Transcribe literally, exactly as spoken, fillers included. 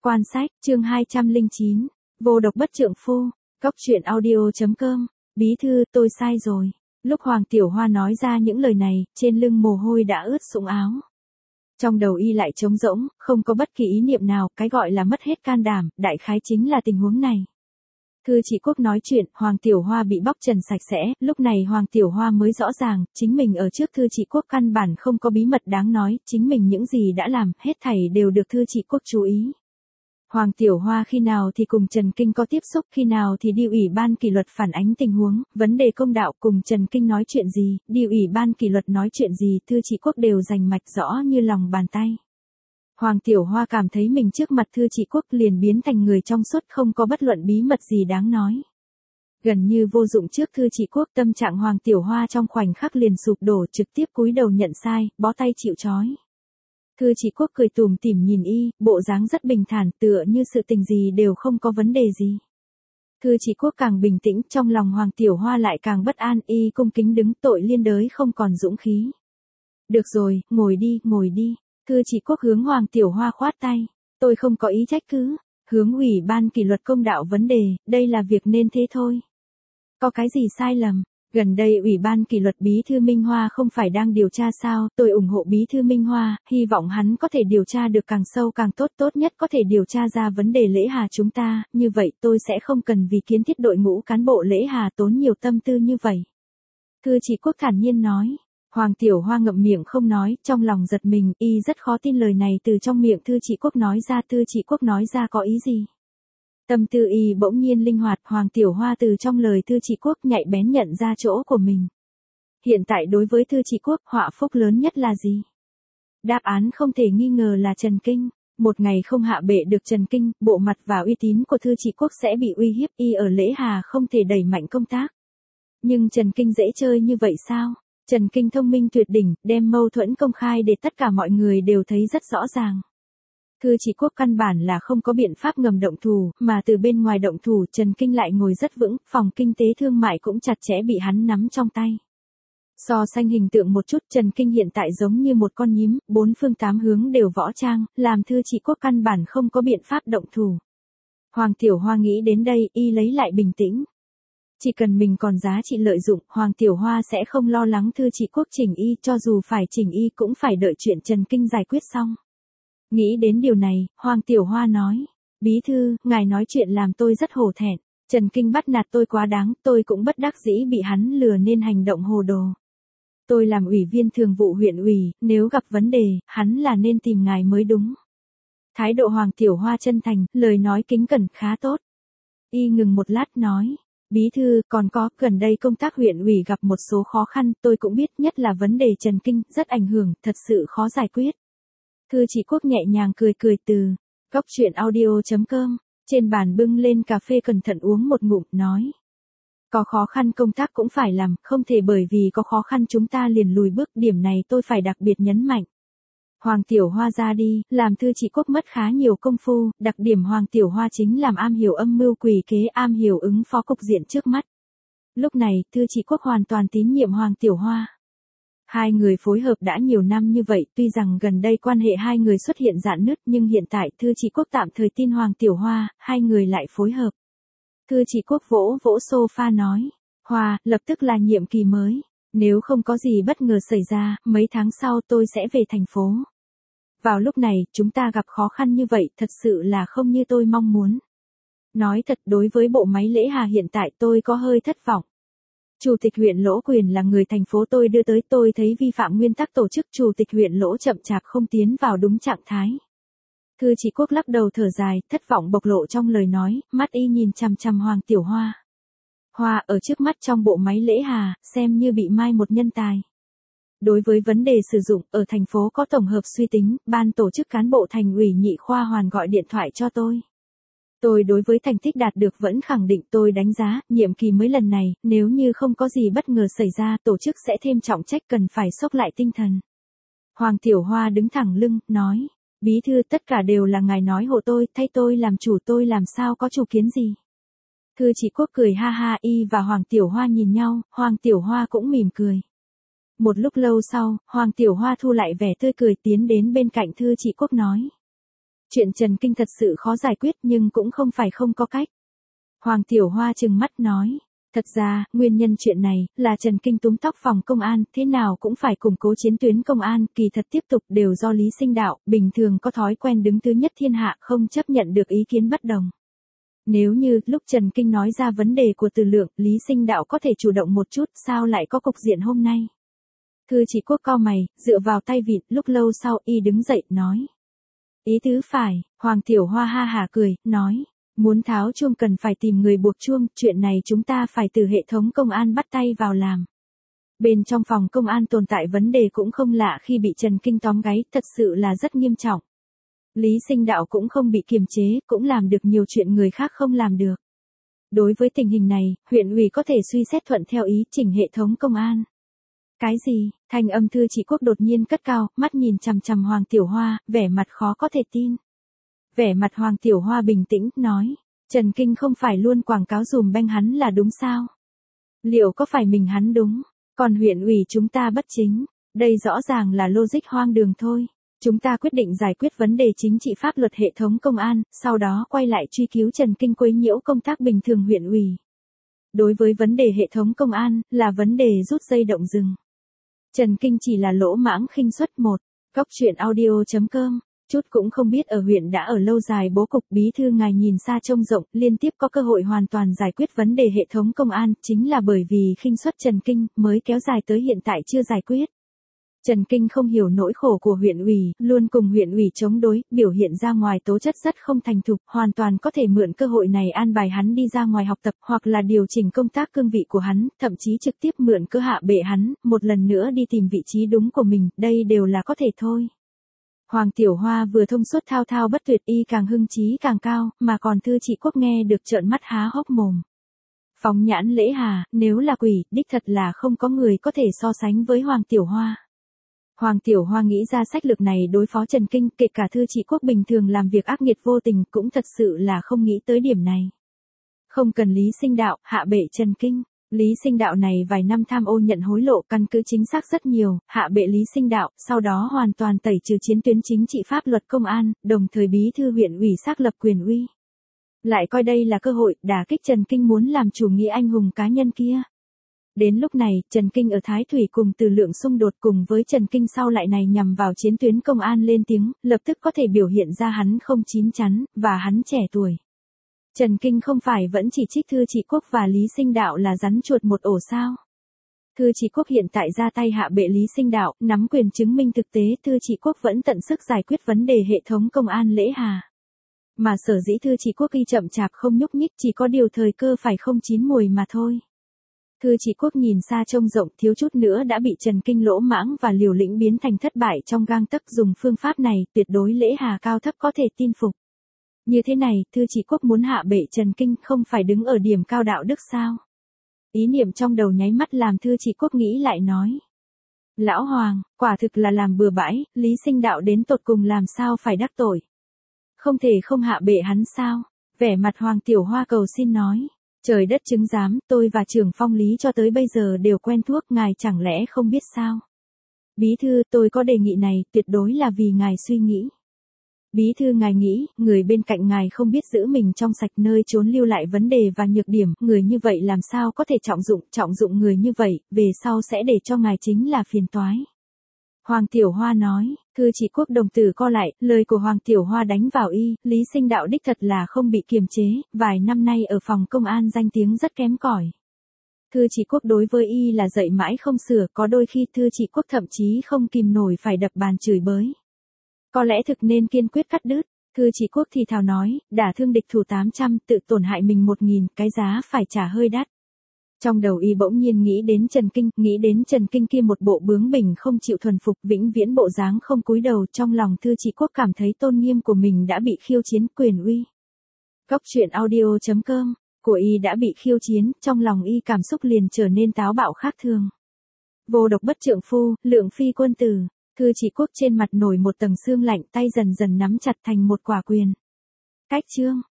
Quan sách, chương hai trăm lẻ chín, vô độc bất trượng phu, Cóc truyện audio chấm com, bí thư, tôi sai rồi. Lúc Hoàng Tiểu Hoa nói ra những lời này, trên lưng mồ hôi đã ướt sũng áo. Trong đầu y lại trống rỗng, không có bất kỳ ý niệm nào, cái gọi là mất hết can đảm, đại khái chính là tình huống này. Thư Trị Quốc nói chuyện, Hoàng Tiểu Hoa bị bóc trần sạch sẽ, lúc này Hoàng Tiểu Hoa mới rõ ràng, chính mình ở trước Thư Trị Quốc căn bản không có bí mật đáng nói, chính mình những gì đã làm, hết thảy đều được Thư Trị Quốc chú ý. Hoàng Tiểu Hoa khi nào thì cùng Trần Kinh có tiếp xúc, khi nào thì đi ủy ban kỷ luật phản ánh tình huống, vấn đề công đạo cùng Trần Kinh nói chuyện gì, đi ủy ban kỷ luật nói chuyện gì, Thư Trị Quốc đều rành mạch rõ như lòng bàn tay. Hoàng Tiểu Hoa cảm thấy mình trước mặt Thư Trị Quốc liền biến thành người trong suốt, không có bất luận bí mật gì đáng nói. Gần như vô dụng trước Thư Trị Quốc, tâm trạng Hoàng Tiểu Hoa trong khoảnh khắc liền sụp đổ, trực tiếp cúi đầu nhận sai, bó tay chịu trói. Thư Trị Quốc cười tủm tỉm nhìn y, bộ dáng rất bình thản, tựa như sự tình gì đều không có vấn đề gì. Thư Trị Quốc càng bình tĩnh, trong lòng Hoàng Tiểu Hoa lại càng bất an, y cung kính đứng, tội liên đới không còn dũng khí. Được rồi, ngồi đi, ngồi đi. Thư Trị Quốc hướng Hoàng Tiểu Hoa khoát tay. Tôi không có ý trách cứ. Hướng ủy ban kỷ luật công đạo vấn đề, đây là việc nên thế thôi. Có cái gì sai lầm? Gần đây ủy ban kỷ luật bí thư Minh Hoa không phải đang điều tra sao, tôi ủng hộ bí thư Minh Hoa, hy vọng hắn có thể điều tra được càng sâu càng tốt, tốt nhất có thể điều tra ra vấn đề Lễ Hà chúng ta, như vậy tôi sẽ không cần vì kiến thiết đội ngũ cán bộ Lễ Hà tốn nhiều tâm tư như vậy. Thư Trị Quốc thản nhiên nói. Hoàng Tiểu Hoa ngậm miệng không nói, trong lòng giật mình, y rất khó tin lời này từ trong miệng Thư Trị Quốc nói ra, Thư Trị Quốc nói ra có ý gì. Tâm tư y bỗng nhiên linh hoạt, Hoàng Tiểu Hoa từ trong lời Thư Trị Quốc nhạy bén nhận ra chỗ của mình. Hiện tại đối với Thư Trị Quốc, họa phúc lớn nhất là gì? Đáp án không thể nghi ngờ là Trần Kinh. Một ngày không hạ bệ được Trần Kinh, bộ mặt và uy tín của Thư Trị Quốc sẽ bị uy hiếp, y ở Lễ Hà không thể đẩy mạnh công tác. Nhưng Trần Kinh dễ chơi như vậy sao? Trần Kinh thông minh tuyệt đỉnh, đem mâu thuẫn công khai để tất cả mọi người đều thấy rất rõ ràng. Thư Trị Quốc căn bản là không có biện pháp ngầm động thủ, mà từ bên ngoài động thủ Trần Kinh lại ngồi rất vững, phòng kinh tế thương mại cũng chặt chẽ bị hắn nắm trong tay. So sánh hình tượng một chút, Trần Kinh hiện tại giống như một con nhím, bốn phương tám hướng đều võ trang, làm Thư Trị Quốc căn bản không có biện pháp động thủ. Hoàng Tiểu Hoa nghĩ đến đây, y lấy lại bình tĩnh. Chỉ cần mình còn giá trị lợi dụng, Hoàng Tiểu Hoa sẽ không lo lắng Thư Trị Quốc chỉnh y, cho dù phải chỉnh y cũng phải đợi chuyện Trần Kinh giải quyết xong. Nghĩ đến điều này, Hoàng Tiểu Hoa nói, bí thư, ngài nói chuyện làm tôi rất hổ thẹn, Trần Kinh bắt nạt tôi quá đáng, tôi cũng bất đắc dĩ bị hắn lừa nên hành động hồ đồ. Tôi làm ủy viên thường vụ huyện ủy, nếu gặp vấn đề, hắn là nên tìm ngài mới đúng. Thái độ Hoàng Tiểu Hoa chân thành, lời nói kính cẩn khá tốt. Y ngừng một lát nói. Bí thư, còn có, gần đây công tác huyện ủy gặp một số khó khăn, tôi cũng biết, nhất là vấn đề Trần Kinh, rất ảnh hưởng, thật sự khó giải quyết. Thư Trị Quốc nhẹ nhàng cười cười từ, Cóc truyện audio chấm com, trên bàn bưng lên cà phê cẩn thận uống một ngụm, nói. Có khó khăn công tác cũng phải làm, không thể bởi vì có khó khăn chúng ta liền lùi bước, điểm này tôi phải đặc biệt nhấn mạnh. Hoàng Tiểu Hoa ra đi, làm Thư Trị Quốc mất khá nhiều công phu, đặc điểm Hoàng Tiểu Hoa chính làm am hiểu âm mưu quỷ kế, am hiểu ứng phó cục diện trước mắt. Lúc này, Thư Trị Quốc hoàn toàn tín nhiệm Hoàng Tiểu Hoa. Hai người phối hợp đã nhiều năm như vậy, tuy rằng gần đây quan hệ hai người xuất hiện rạn nứt, nhưng hiện tại Thư Trị Quốc tạm thời tin Hoàng Tiểu Hoa, hai người lại phối hợp. Thư Trị Quốc vỗ vỗ sofa nói, Hoa, lập tức là nhiệm kỳ mới, nếu không có gì bất ngờ xảy ra, mấy tháng sau tôi sẽ về thành phố. Vào lúc này, chúng ta gặp khó khăn như vậy, thật sự là không như tôi mong muốn. Nói thật, đối với bộ máy Lễ Hà hiện tại tôi có hơi thất vọng. Chủ tịch huyện Lỗ Quyền là người thành phố tôi đưa tới, tôi thấy vi phạm nguyên tắc tổ chức, Chủ tịch huyện Lỗ chậm chạp không tiến vào đúng trạng thái. Thư Trị Quốc lắc đầu thở dài, thất vọng bộc lộ trong lời nói, mắt y nhìn chằm chằm Hoàng Tiểu Hoa. Hoa ở trước mắt trong bộ máy Lễ Hà, xem như bị mai một nhân tài. Đối với vấn đề sử dụng, ở thành phố có tổng hợp suy tính, ban tổ chức cán bộ thành ủy Nhị Khoa Hoàn gọi điện thoại cho tôi. Tôi đối với thành tích đạt được vẫn khẳng định, tôi đánh giá, nhiệm kỳ mới lần này, nếu như không có gì bất ngờ xảy ra, tổ chức sẽ thêm trọng trách, cần phải xốc lại tinh thần. Hoàng Tiểu Hoa đứng thẳng lưng, nói, bí thư, tất cả đều là ngài nói hộ tôi, thay tôi làm chủ, tôi làm sao có chủ kiến gì. Thư Trị Quốc cười ha ha, y và Hoàng Tiểu Hoa nhìn nhau, Hoàng Tiểu Hoa cũng mỉm cười. Một lúc lâu sau, Hoàng Tiểu Hoa thu lại vẻ tươi cười tiến đến bên cạnh Thư Trị Quốc nói. Chuyện Trần Kinh thật sự khó giải quyết nhưng cũng không phải không có cách. Hoàng Tiểu Hoa trừng mắt nói. Thật ra, nguyên nhân chuyện này, là Trần Kinh túm tóc phòng công an, thế nào cũng phải củng cố chiến tuyến công an, kỳ thật tiếp tục đều do Lý Sinh Đạo, bình thường có thói quen đứng thứ nhất thiên hạ, không chấp nhận được ý kiến bất đồng. Nếu như, lúc Trần Kinh nói ra vấn đề của Từ Lượng, Lý Sinh Đạo có thể chủ động một chút, sao lại có cục diện hôm nay? Thư Chỉ Quốc cau mày, dựa vào tay vịn, lúc lâu sau, y đứng dậy, nói. Ý tứ phải, Hoàng Tiểu Hoa ha hả cười, nói. Muốn tháo chuông cần phải tìm người buộc chuông, chuyện này chúng ta phải từ hệ thống công an bắt tay vào làm. Bên trong phòng công an tồn tại vấn đề cũng không lạ khi bị Trần Kinh tóm gáy, thật sự là rất nghiêm trọng. Lý Sinh Đạo cũng không bị kiềm chế, cũng làm được nhiều chuyện người khác không làm được. Đối với tình hình này, huyện ủy có thể suy xét thuận theo ý chỉnh hệ thống công an. Cái gì? Thanh âm Thư Chỉ Quốc đột nhiên cất cao, mắt nhìn chằm chằm Hoàng Tiểu Hoa, vẻ mặt khó có thể tin. Vẻ mặt Hoàng Tiểu Hoa bình tĩnh, nói. Trần Kinh không phải luôn quảng cáo dùm beng hắn là đúng sao? Liệu có phải mình hắn đúng? Còn huyện ủy chúng ta bất chính. Đây rõ ràng là logic hoang đường thôi. Chúng ta quyết định giải quyết vấn đề chính trị pháp luật hệ thống công an, sau đó quay lại truy cứu Trần Kinh quấy nhiễu công tác bình thường huyện ủy. Đối với vấn đề hệ thống công an, là vấn đề rút dây động rừng. Trần Kinh chỉ là lỗ mãng khinh suất một. Góc truyện audio chấm com. Chút cũng không biết ở huyện đã ở lâu dài bố cục bí thư ngài nhìn xa trông rộng, liên tiếp có cơ hội hoàn toàn giải quyết vấn đề hệ thống công an, chính là bởi vì khinh suất Trần Kinh mới kéo dài tới hiện tại chưa giải quyết. Trần Kinh không hiểu nỗi khổ của huyện ủy, luôn cùng huyện ủy chống đối, biểu hiện ra ngoài tố chất rất không thành thục, hoàn toàn có thể mượn cơ hội này an bài hắn đi ra ngoài học tập hoặc là điều chỉnh công tác cương vị của hắn, thậm chí trực tiếp mượn cơ hạ bệ hắn, một lần nữa đi tìm vị trí đúng của mình, đây đều là có thể thôi. Hoàng Tiểu Hoa vừa thông suốt thao thao bất tuyệt y càng hưng trí càng cao, mà còn Thư Chỉ Quốc nghe được trợn mắt há hốc mồm. Phóng nhãn Lễ Hà, nếu là quỷ, đích thật là không có người có thể so sánh với Hoàng Tiểu Hoa. Hoàng Tiểu Hoa nghĩ ra sách lược này đối phó Trần Kinh, kể cả Thư Chỉ Quốc bình thường làm việc ác nghiệt vô tình cũng thật sự là không nghĩ tới điểm này. Không cần Lý Sinh Đạo, hạ bệ Trần Kinh. Lý Sinh Đạo này vài năm tham ô nhận hối lộ căn cứ chính xác rất nhiều, hạ bệ Lý Sinh Đạo, sau đó hoàn toàn tẩy trừ chiến tuyến chính trị pháp luật công an, đồng thời bí thư huyện ủy xác lập quyền uy. Lại coi đây là cơ hội, đả kích Trần Kinh muốn làm chủ nghĩa anh hùng cá nhân kia. Đến lúc này, Trần Kinh ở Thái Thủy cùng Từ Lượng xung đột cùng với Trần Kinh sau lại này nhằm vào chiến tuyến công an lên tiếng, lập tức có thể biểu hiện ra hắn không chín chắn, và hắn trẻ tuổi. Trần Kinh không phải vẫn chỉ trích Thư Chỉ Quốc và Lý Sinh Đạo là rắn chuột một ổ sao? Thư Chỉ Quốc hiện tại ra tay hạ bệ Lý Sinh Đạo, nắm quyền chứng minh thực tế Thư Chỉ Quốc vẫn tận sức giải quyết vấn đề hệ thống công an Lễ Hà. Mà sở dĩ Thư Chỉ Quốc y chậm chạp không nhúc nhích chỉ có điều thời cơ phải không chín mùi mà thôi. Thư Chỉ Quốc nhìn xa trông rộng thiếu chút nữa đã bị Trần Kinh lỗ mãng và liều lĩnh biến thành thất bại trong gang tấc dùng phương pháp này tuyệt đối Lễ Hà cao thấp có thể tin phục. Như thế này, Thư Chỉ Quốc muốn hạ bệ Trần Kinh không phải đứng ở điểm cao đạo đức sao? Ý niệm trong đầu nháy mắt làm Thư Chỉ Quốc nghĩ lại nói. Lão Hoàng, quả thực là làm bừa bãi, Lý Sinh Đạo đến tột cùng làm sao phải đắc tội. Không thể không hạ bệ hắn sao? Vẻ mặt Hoàng Tiểu Hoa cầu xin nói. Trời đất chứng giám, tôi và trưởng Phong Lý cho tới bây giờ đều quen thuốc, ngài chẳng lẽ không biết sao? Bí thư, tôi có đề nghị này, tuyệt đối là vì ngài suy nghĩ. Bí thư ngài nghĩ, người bên cạnh ngài không biết giữ mình trong sạch nơi trốn lưu lại vấn đề và nhược điểm, người như vậy làm sao có thể trọng dụng, trọng dụng người như vậy, về sau sẽ để cho ngài chính là phiền toái. Hoàng Tiểu Hoa nói, Thư Chỉ Quốc đồng tử co lại, lời của Hoàng Tiểu Hoa đánh vào y, Lý Sinh Đạo đích thật là không bị kiềm chế, vài năm nay ở phòng công an danh tiếng rất kém cỏi. Thư Chỉ Quốc đối với y là dạy mãi không sửa, có đôi khi Thư Chỉ Quốc thậm chí không kìm nổi phải đập bàn chửi bới. Có lẽ thực nên kiên quyết cắt đứt. Thư Chỉ Quốc thì thào nói, đả thương địch thủ tám trăm, tự tổn hại mình một nghìn, cái giá phải trả hơi đắt. Trong đầu y bỗng nhiên nghĩ đến Trần Kinh, nghĩ đến Trần Kinh kia một bộ bướng bỉnh không chịu thuần phục, vĩnh viễn bộ dáng không cúi đầu, trong lòng Thư Chỉ Quốc cảm thấy tôn nghiêm của mình đã bị khiêu chiến, quyền uy. Góc truyện audio chấm com, của y đã bị khiêu chiến, trong lòng y cảm xúc liền trở nên táo bạo khác thường. Vô độc bất trượng phu, lượng phi quân tử. Thư Chỉ Quốc trên mặt nổi một tầng sương lạnh, tay dần dần nắm chặt thành một quả quyền. Cách chương